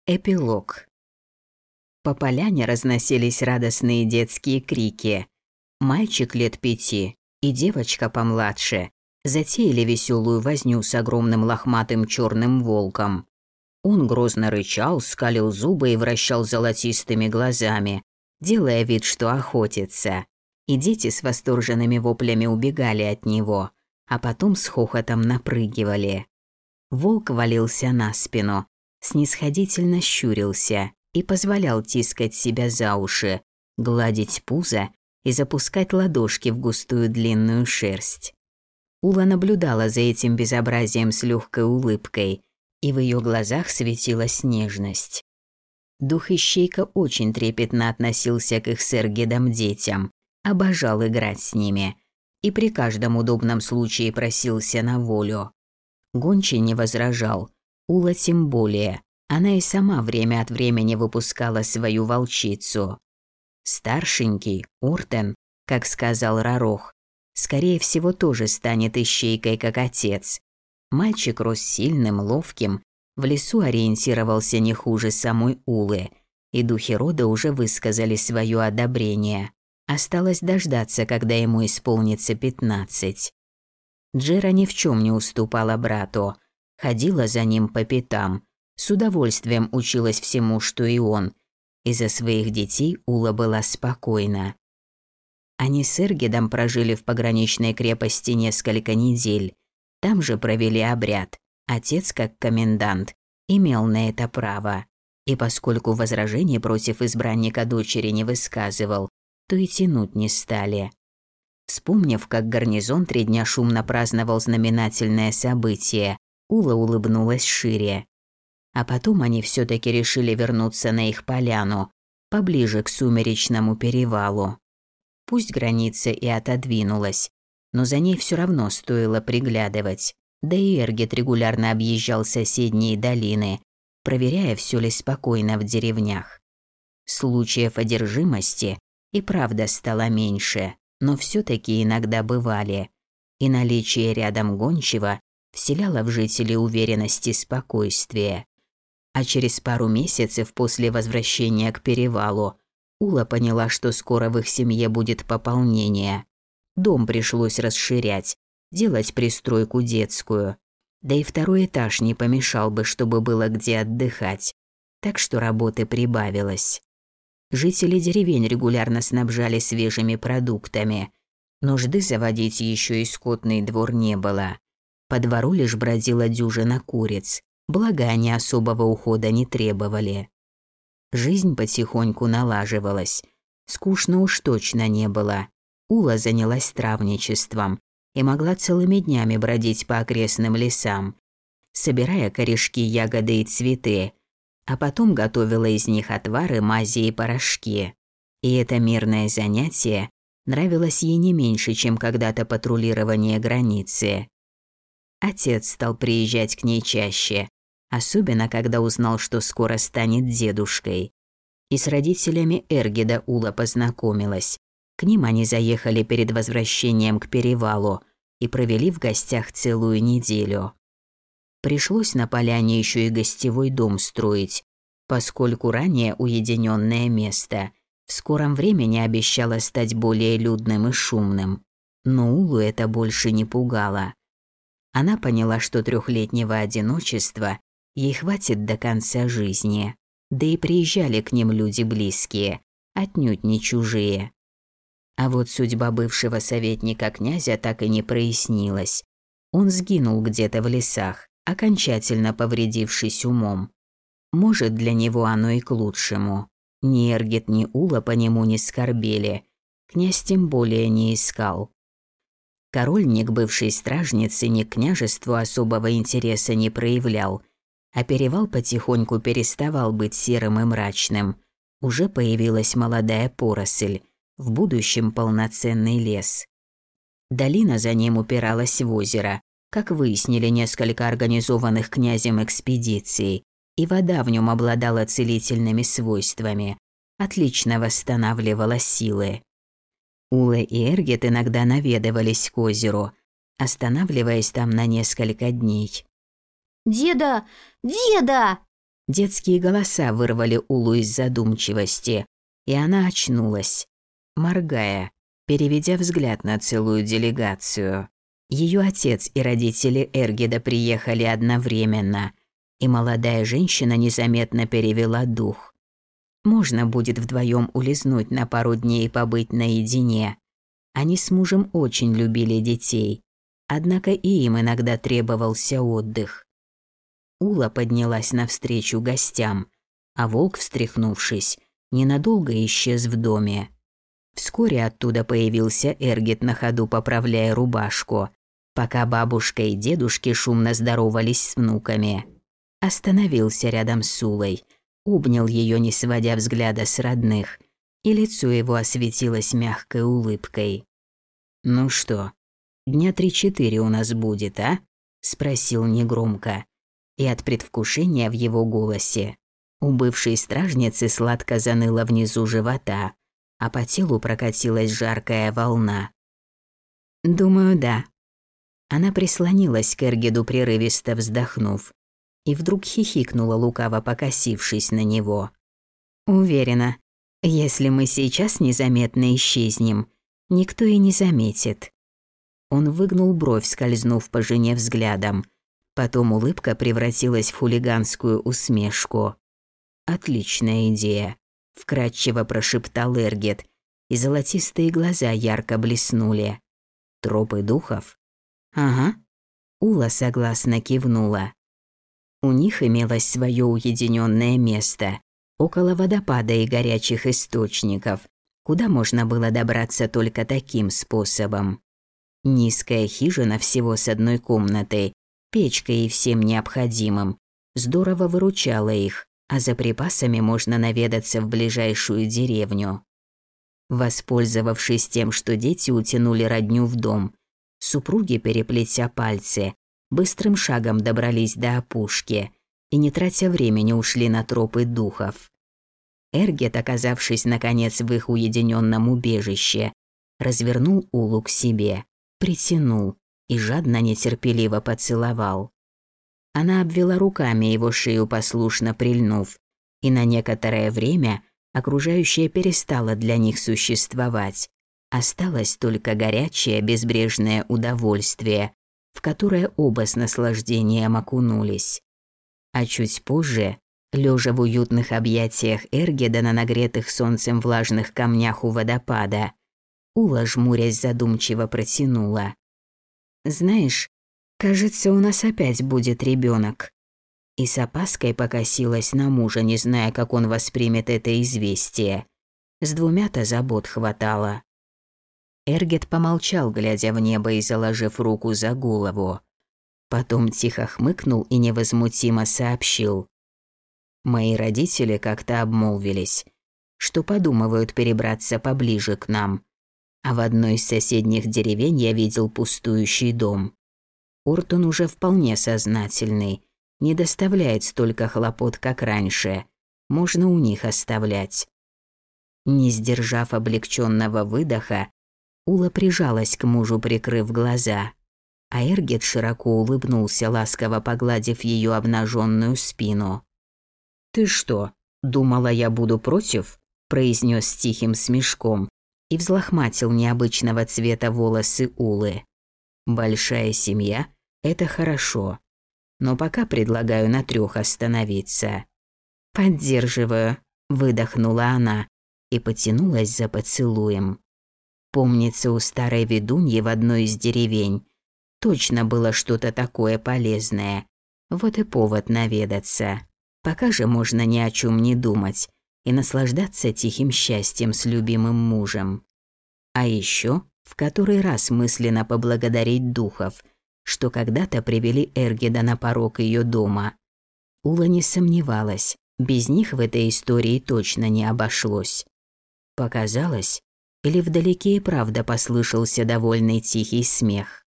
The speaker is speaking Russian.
Эпилог. По поляне разносились радостные детские крики. Мальчик лет 5 и девочка помладше затеяли веселую возню с огромным лохматым черным волком. Он грозно рычал, скалил зубы и вращал золотистыми глазами, делая вид, что охотится. И дети с восторженными воплями убегали от него, а потом с хохотом напрыгивали. Волк валился на спину, снисходительно щурился и позволял тискать себя за уши, гладить пузо и запускать ладошки в густую длинную шерсть. Ула наблюдала за этим безобразием с легкой улыбкой, и в ее глазах светилась нежность. Дух-ищейка очень трепетно относился к их с Эргедом детям, обожал играть с ними и при каждом удобном случае просился на волю. Гончий не возражал, Ула тем более, она и сама время от времени выпускала свою волчицу. Старшенький, Ортен, как сказал Рарох, скорее всего тоже станет ищейкой, как отец. Мальчик рос сильным, ловким, в лесу ориентировался не хуже самой Улы, и духи рода уже высказали свое одобрение. Осталось дождаться, когда ему исполнится 15. Джера ни в чем не уступала брату, ходила за ним по пятам, с удовольствием училась всему, что и он. Из-за своих детей Ула была спокойна. Они с Эргедом прожили в пограничной крепости несколько недель. Там же провели обряд. Отец, как комендант, имел на это право. И поскольку возражений против избранника дочери не высказывал, то и тянуть не стали. Вспомнив, как гарнизон 3 дня шумно праздновал знаменательное событие, Ула улыбнулась шире. А потом они все-таки решили вернуться на их поляну, поближе к Сумеречному перевалу. Пусть граница и отодвинулась, но за ней все равно стоило приглядывать. Да и Эргет регулярно объезжал соседние долины, проверяя, все ли спокойно в деревнях. Случаев одержимости и правда стало меньше, но все-таки иногда бывали. И наличие рядом гончего вселяло в жителей уверенность и спокойствие. А через пару месяцев после возвращения к перевалу Ула поняла, что скоро в их семье будет пополнение. Дом пришлось расширять, делать пристройку детскую. Да и 2-й этаж не помешал бы, чтобы было где отдыхать. Так что работы прибавилось. Жители деревень регулярно снабжали свежими продуктами. Нужды заводить еще и скотный двор не было. По двору лишь бродила дюжина куриц, благо они особого ухода не требовали. Жизнь потихоньку налаживалась. Скучно уж точно не было. Ула занялась травничеством и могла целыми днями бродить по окрестным лесам, собирая корешки, ягоды и цветы, а потом готовила из них отвары, мази и порошки. И это мирное занятие нравилось ей не меньше, чем когда-то патрулирование границы. Отец стал приезжать к ней чаще, особенно когда узнал, что скоро станет дедушкой. И с родителями Эргеда Ула познакомилась. К ним они заехали перед возвращением к перевалу и провели в гостях целую неделю. Пришлось на поляне еще и гостевой дом строить, поскольку ранее уединенное место в скором времени обещало стать более людным и шумным. Но Улу это больше не пугало. Она поняла, что 3-летнего одиночества ей хватит до конца жизни. Да и приезжали к ним люди близкие, отнюдь не чужие. А вот судьба бывшего советника князя так и не прояснилась. Он сгинул где-то в лесах, окончательно повредившись умом. Может, для него оно и к лучшему. Ни Эргет, ни Ула по нему не скорбели. Князь тем более не искал. Король ни к бывшей стражнице, ни к княжеству особого интереса не проявлял, а перевал потихоньку переставал быть серым и мрачным. Уже появилась молодая поросль, в будущем полноценный лес. Долина за ним упиралась в озеро, как выяснили несколько организованных князем экспедиций, и вода в нем обладала целительными свойствами, отлично восстанавливала силы. Ула и Эргет иногда наведывались к озеру, останавливаясь там на несколько дней. «Деда! Деда!» Детские голоса вырвали Улу из задумчивости, и она очнулась, моргая, переведя взгляд на целую делегацию. Ее отец и родители Эргеда приехали одновременно, и молодая женщина незаметно перевела дух. Можно будет вдвоем улизнуть на пару дней и побыть наедине. Они с мужем очень любили детей, однако и им иногда требовался отдых. Ула поднялась навстречу гостям, а волк, встряхнувшись, ненадолго исчез в доме. Вскоре оттуда появился Эргет, на ходу поправляя рубашку, пока бабушка и дедушки шумно здоровались с внуками. Остановился рядом с Улой, обнял ее, не сводя взгляда с родных, и лицо его осветилось мягкой улыбкой. «Ну что, дня 3-4 у нас будет, а?» – спросил негромко. И от предвкушения в его голосе у бывшей стражницы сладко заныло внизу живота, а по телу прокатилась жаркая волна. «Думаю, да». Она прислонилась к Эргеду, прерывисто вздохнув, и вдруг хихикнула, лукаво покосившись на него. «Уверена, если мы сейчас незаметно исчезнем, никто и не заметит». Он выгнул бровь, скользнув по жене взглядом. Потом улыбка превратилась в хулиганскую усмешку. «Отличная идея», – вкратчиво прошептал Эргет, и золотистые глаза ярко блеснули. «Тропы духов?» «Ага», – Ула согласно кивнула. У них имелось свое уединенное место, около водопада и горячих источников, куда можно было добраться только таким способом. Низкая хижина всего с одной комнатой, печкой и всем необходимым, здорово выручала их, а за припасами можно наведаться в ближайшую деревню. Воспользовавшись тем, что дети утянули родню в дом, супруги, переплетя пальцы, быстрым шагом добрались до опушки и, не тратя времени, ушли на тропы духов. Эргет, оказавшись наконец в их уединенном убежище, развернул Улу к себе, притянул и жадно, нетерпеливо поцеловал. Она обвела руками его шею, послушно прильнув, и на некоторое время окружающее перестало для них существовать. Осталось только горячее, безбрежное удовольствие, в которое оба с наслаждением окунулись. А чуть позже, лежа в уютных объятиях Эргеда на нагретых солнцем влажных камнях у водопада, Ула, жмурясь, задумчиво протянула: «Знаешь, кажется, у нас опять будет ребенок». И с опаской покосилась на мужа, не зная, как он воспримет это известие. С двумя-то забот хватало. Эргет помолчал, глядя в небо и заложив руку за голову. Потом тихо хмыкнул и невозмутимо сообщил: «Мои родители как-то обмолвились, что подумывают перебраться поближе к нам. А в одной из соседних деревень я видел пустующий дом. Ортон уже вполне сознательный, не доставляет столько хлопот, как раньше. Можно у них оставлять». Не сдержав облегченного выдоха, Ула прижалась к мужу, прикрыв глаза, а Эргет широко улыбнулся, ласково погладив ее обнаженную спину. «Ты что, думала, я буду против?» – произнес с тихим смешком и взлохматил необычного цвета волосы Улы. «Большая семья – это хорошо, но пока предлагаю на 3 остановиться». «Поддерживаю», – выдохнула она и потянулась за поцелуем. Помнится, у старой ведуньи в одной из деревень точно было что-то такое полезное. Вот и повод наведаться. Пока же можно ни о чем не думать и наслаждаться тихим счастьем с любимым мужем. А еще в который раз мысленно поблагодарить духов, что когда-то привели Эргеда на порог ее дома. Ула не сомневалась, без них в этой истории точно не обошлось. Показалось, или вдалеке и правда послышался довольный тихий смех.